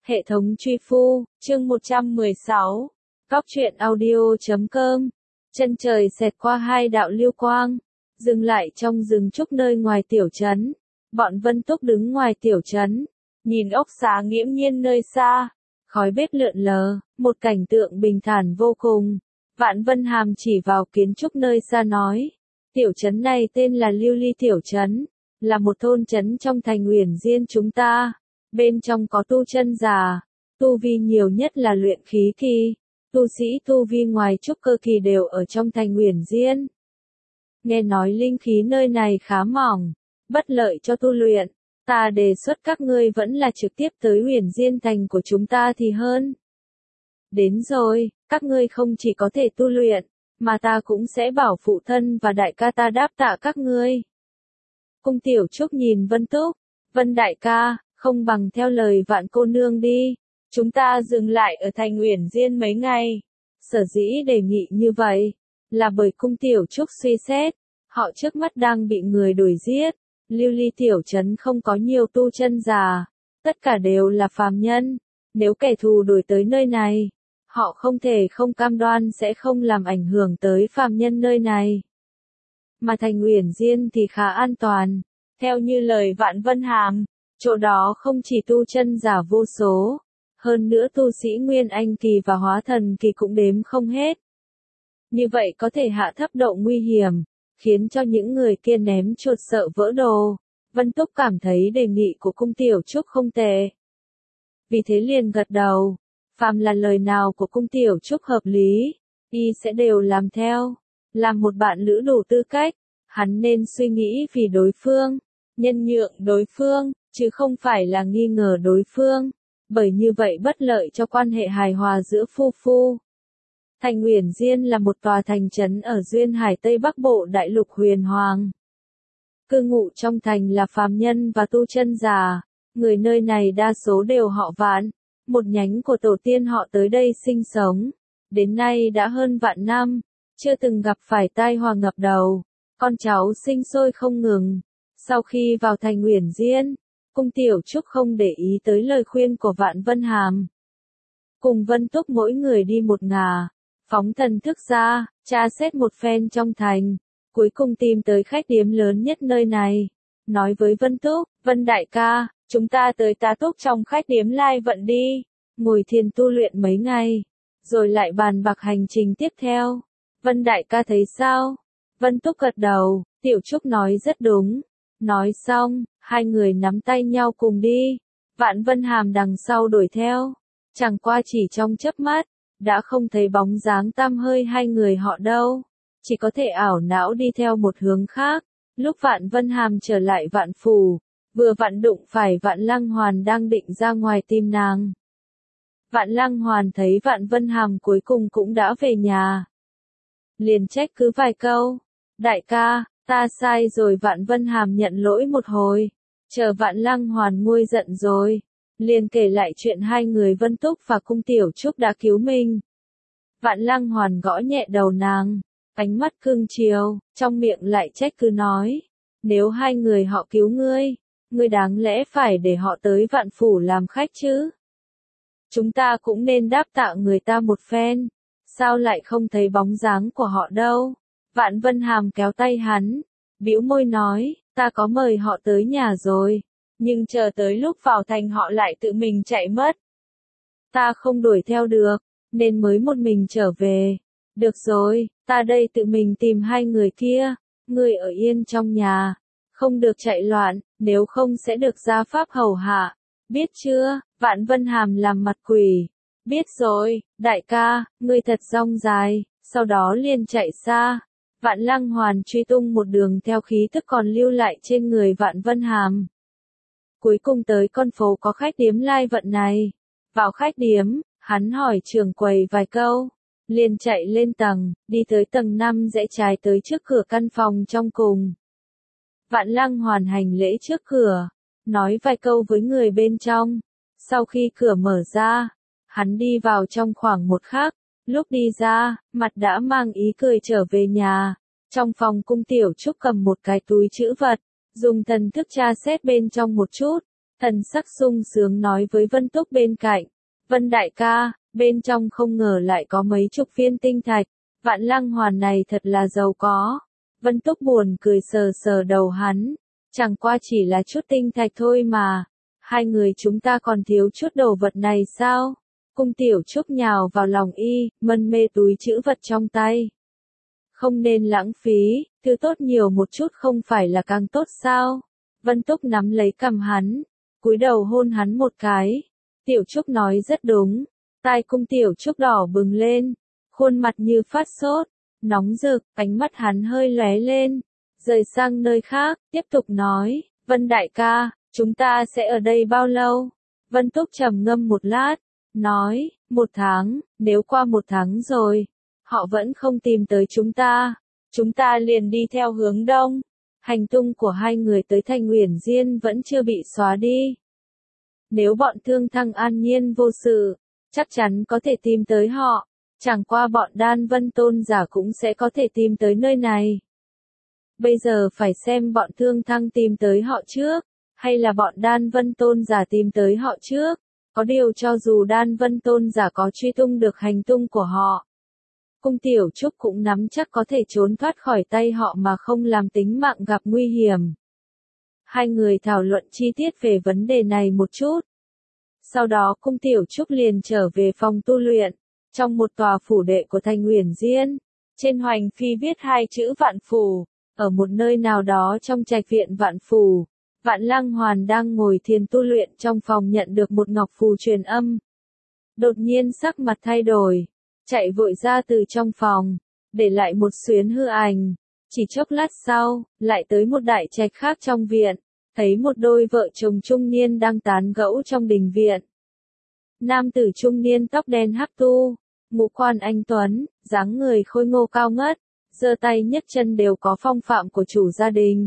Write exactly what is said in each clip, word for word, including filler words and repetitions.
Hệ thống truy phu, chương một trăm mười sáu. Cóc truyện audio chấm com. Chân trời xẹt qua hai đạo lưu quang, dừng lại trong rừng trúc nơi ngoài tiểu trấn. Bọn Vân Túc đứng ngoài tiểu trấn, nhìn ốc xá nghiễm nhiên nơi xa, khói bếp lượn lờ, một cảnh tượng bình thản vô cùng. Vạn Vân Hàm chỉ vào kiến trúc nơi xa nói, tiểu trấn này tên là Lưu Ly tiểu trấn, là một thôn trấn trong thành Uyển Diên chúng ta. Bên trong có tu chân giả, tu vi nhiều nhất là luyện khí kỳ, tu sĩ tu vi ngoài trúc cơ kỳ đều ở trong thành Uyển Diên. Nghe nói linh khí nơi này khá mỏng, bất lợi cho tu luyện, ta đề xuất các ngươi vẫn là trực tiếp tới Uyển Diên thành của chúng ta thì hơn. Đến rồi, các ngươi không chỉ có thể tu luyện, mà ta cũng sẽ bảo phụ thân và đại ca ta đáp tạ các ngươi. Cung Tiểu Trúc nhìn Vân Túc, Vân đại ca, không bằng theo lời Vạn cô nương đi, chúng ta dừng lại ở thành Uyển Diên mấy ngày. Sở dĩ đề nghị như vậy, là bởi Cung Tiểu Trúc suy xét, họ trước mắt đang bị người đuổi giết, Lưu Ly tiểu trấn không có nhiều tu chân giả, tất cả đều là phàm nhân, nếu kẻ thù đuổi tới nơi này, họ không thể không cam đoan sẽ không làm ảnh hưởng tới phàm nhân nơi này. Mà thành Uyển Diên thì khá an toàn, theo như lời Vạn Vân Hàm. Chỗ đó không chỉ tu chân giả vô số, hơn nữa tu sĩ Nguyên Anh kỳ và Hóa Thần kỳ cũng đếm không hết. Như vậy có thể hạ thấp độ nguy hiểm, khiến cho những người kia ném chuột sợ vỡ đồ. Vân Túc cảm thấy đề nghị của Cung Tiểu Trúc không tệ. Vì thế liền gật đầu, phàm là lời nào của Cung Tiểu Trúc hợp lý, y sẽ đều làm theo. Làm một bạn lữ đủ tư cách, hắn nên suy nghĩ vì đối phương, nhân nhượng đối phương, chứ không phải là nghi ngờ đối phương, bởi như vậy bất lợi cho quan hệ hài hòa giữa phu phu. Thành Uyển Diên là một tòa thành trấn ở duyên hải Tây Bắc Bộ Đại Lục Huyền Hoàng. Cư ngụ trong thành là phàm nhân và tu chân giả, người nơi này đa số đều họ Vạn, một nhánh của tổ tiên họ tới đây sinh sống, đến nay đã hơn vạn năm, chưa từng gặp phải tai họa ngập đầu, con cháu sinh sôi không ngừng. Sau khi vào thành Uyển Diên, Cung Tiểu Trúc không để ý tới lời khuyên của Vạn Vân Hàm. Cùng Vân Túc mỗi người đi một ngả, phóng thần thức ra, tra xét một phen trong thành, cuối cùng tìm tới khách điếm lớn nhất nơi này. Nói với Vân Túc, Vân đại ca, chúng ta tới tá túc trong khách điếm Lai Vận đi, ngồi thiền tu luyện mấy ngày, rồi lại bàn bạc hành trình tiếp theo. Vân đại ca thấy sao? Vân Túc gật đầu, Tiểu Trúc nói rất đúng. Nói xong, hai người nắm tay nhau cùng đi, Vạn Vân Hàm đằng sau đuổi theo, chẳng qua chỉ trong chớp mắt, đã không thấy bóng dáng tăm hơi hai người họ đâu, chỉ có thể ảo não đi theo một hướng khác. Lúc Vạn Vân Hàm trở lại Vạn Phủ, vừa vặn đụng phải Vạn Lăng Hoàn đang định ra ngoài tìm nàng. Vạn Lăng Hoàn thấy Vạn Vân Hàm cuối cùng cũng đã về nhà, liền trách cứ vài câu, đại ca, ta sai rồi. Vạn Vân Hàm nhận lỗi một hồi, chờ Vạn Lăng Hoàn nguôi giận rồi, liền kể lại chuyện hai người Vân Túc và Cung Tiểu Trúc đã cứu mình. Vạn Lăng Hoàn gõ nhẹ đầu nàng, ánh mắt cương chiều, trong miệng lại trách cứ nói, nếu hai người họ cứu ngươi, ngươi đáng lẽ phải để họ tới Vạn Phủ làm khách chứ. Chúng ta cũng nên đáp tạ người ta một phen, sao lại không thấy bóng dáng của họ đâu. Vạn Vân Hàm kéo tay hắn, bĩu môi nói, ta có mời họ tới nhà rồi, nhưng chờ tới lúc vào thành họ lại tự mình chạy mất. Ta không đuổi theo được, nên mới một mình trở về. Được rồi, ta đây tự mình tìm hai người kia, ngươi ở yên trong nhà, không được chạy loạn, nếu không sẽ được gia pháp hầu hạ, biết chưa? Vạn Vân Hàm làm mặt quỷ, biết rồi, đại ca, ngươi thật dong dài, sau đó liền chạy xa. Vạn Lăng Hoàn truy tung một đường theo khí thức còn lưu lại trên người Vạn Vân Hàm. Cuối cùng tới con phố có khách điếm Lai Vận này. Vào khách điếm, hắn hỏi trưởng quầy vài câu, liền chạy lên tầng, đi tới tầng năm rẽ trái tới trước cửa căn phòng trong cùng. Vạn Lăng Hoàn hành lễ trước cửa, nói vài câu với người bên trong. Sau khi cửa mở ra, hắn đi vào trong khoảng một khắc. Lúc đi ra, mặt đã mang ý cười trở về nhà. Trong phòng Cung Tiểu Trúc cầm một cái túi trữ vật, dùng thần thức tra xét bên trong một chút, Thần sắc sung sướng nói với Vân Túc bên cạnh, Vân đại ca, bên trong không ngờ lại có mấy chục viên tinh thạch, Vạn Lăng Hoàn này thật là giàu có. Vân Túc buồn cười sờ sờ đầu hắn, chẳng qua chỉ là chút tinh thạch thôi mà, hai người chúng ta còn thiếu chút đồ vật này sao? Cung Tiểu Trúc nhào vào lòng y, mân mê túi trữ vật trong tay. Không nên lãng phí, thứ tốt nhiều một chút không phải là càng tốt sao? Vân Túc nắm lấy cằm hắn, cúi đầu hôn hắn một cái. Tiểu Trúc nói rất đúng, tai Cung Tiểu Trúc đỏ bừng lên, khuôn mặt như phát sốt, nóng rực, ánh mắt hắn hơi lóe lên, rời sang nơi khác, tiếp tục nói, Vân đại ca, chúng ta sẽ ở đây bao lâu? Vân Túc trầm ngâm một lát, nói, một tháng, nếu qua một tháng rồi, họ vẫn không tìm tới chúng ta, chúng ta liền đi theo hướng đông. Hành tung của hai người tới Thanh Uyển Diên vẫn chưa bị xóa đi. Nếu bọn Thương Thăng an nhiên vô sự, chắc chắn có thể tìm tới họ, chẳng qua bọn Đan Vân Tôn giả cũng sẽ có thể tìm tới nơi này. Bây giờ phải xem bọn Thương Thăng tìm tới họ trước, hay là bọn Đan Vân Tôn giả tìm tới họ trước. Có điều cho dù Đan Vân Tôn giả có truy tung được hành tung của họ, Cung Tiểu Trúc cũng nắm chắc có thể trốn thoát khỏi tay họ mà không làm tính mạng gặp nguy hiểm. Hai người thảo luận chi tiết về vấn đề này một chút. Sau đó Cung Tiểu Trúc liền trở về phòng tu luyện, trong một tòa phủ đệ của Thanh Uyển Diên. Trên hoành phi viết hai chữ Vạn Phủ, ở một nơi nào đó trong trạch viện Vạn Phủ. Vạn Lăng Hoàn đang ngồi thiền tu luyện trong phòng nhận được một ngọc phù truyền âm. Đột nhiên sắc mặt thay đổi, chạy vội ra từ trong phòng, để lại một xuyến hư ảnh. Chỉ chốc lát sau, lại tới một đại trạch khác trong viện, thấy một đôi vợ chồng trung niên đang tán gẫu trong đình viện. Nam tử trung niên tóc đen hắc tu, ngũ quan anh tuấn, dáng người khôi ngô cao ngất, giơ tay nhấc chân đều có phong phạm của chủ gia đình.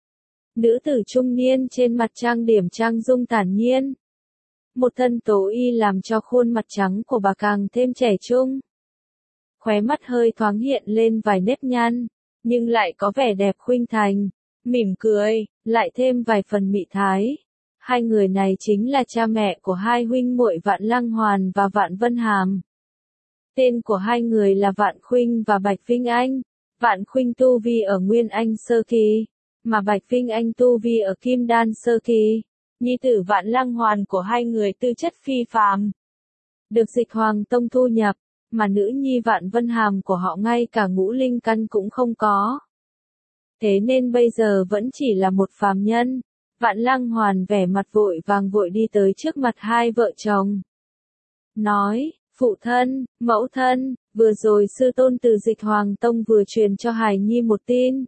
Nữ tử trung niên trên mặt trang điểm trang dung thản nhiên. Một thân tố y làm cho khuôn mặt trắng của bà càng thêm trẻ trung. Khóe mắt hơi thoáng hiện lên vài nếp nhăn, nhưng lại có vẻ đẹp khuynh thành, mỉm cười, lại thêm vài phần mị thái. Hai người này chính là cha mẹ của hai huynh muội Vạn Lăng Hoàn và Vạn Vân Hàm. Tên của hai người là Vạn Khuynh và Bạch Vinh Anh. Vạn Khuynh tu vi ở Nguyên Anh sơ kỳ, mà Bạch Vinh Anh tu vi ở Kim Đan sơ kỳ. Nhi tử Vạn Lăng Hoàn của hai người tư chất phi phàm, được Dịch Hoàng Tông thu nhập, mà nữ nhi Vạn Vân Hàm của họ ngay cả ngũ linh căn cũng không có. Thế nên bây giờ vẫn chỉ là một phàm nhân. Vạn Lăng Hoàn vẻ mặt vội vàng vội đi tới trước mặt hai vợ chồng. Nói, phụ thân, mẫu thân, vừa rồi sư tôn từ Dịch Hoàng Tông vừa truyền cho hài nhi một tin.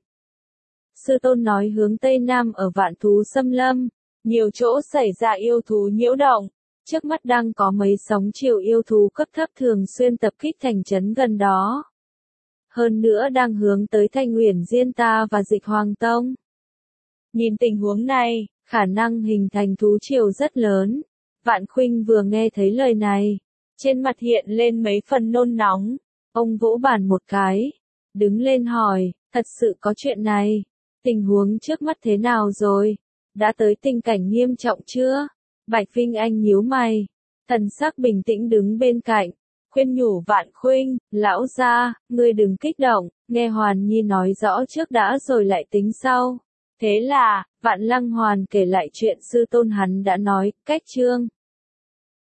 Sư tôn nói hướng Tây Nam ở Vạn Thú Xâm Lâm, nhiều chỗ xảy ra yêu thú nhiễu động, trước mắt đang có mấy sóng chiều yêu thú cấp thấp thường xuyên tập kích thành trấn gần đó. Hơn nữa đang hướng tới Thanh Uyển Diên ta và Dịch Hoàng Tông. Nhìn tình huống này, khả năng hình thành thú triều rất lớn. Vạn Khuynh vừa nghe thấy lời này, trên mặt hiện lên mấy phần nôn nóng. Ông vỗ bàn một cái, đứng lên hỏi, thật sự có chuyện này, tình huống trước mắt thế nào rồi? Đã tới tình cảnh nghiêm trọng chưa? Bạch Vinh Anh nhíu mày, thần sắc bình tĩnh đứng bên cạnh, khuyên nhủ Vạn Khuynh, lão gia, ngươi đừng kích động, nghe Hoàn Nhi nói rõ trước đã rồi lại tính sau. Thế là, Vạn Lăng Hoàn kể lại chuyện sư tôn hắn đã nói, cách chương.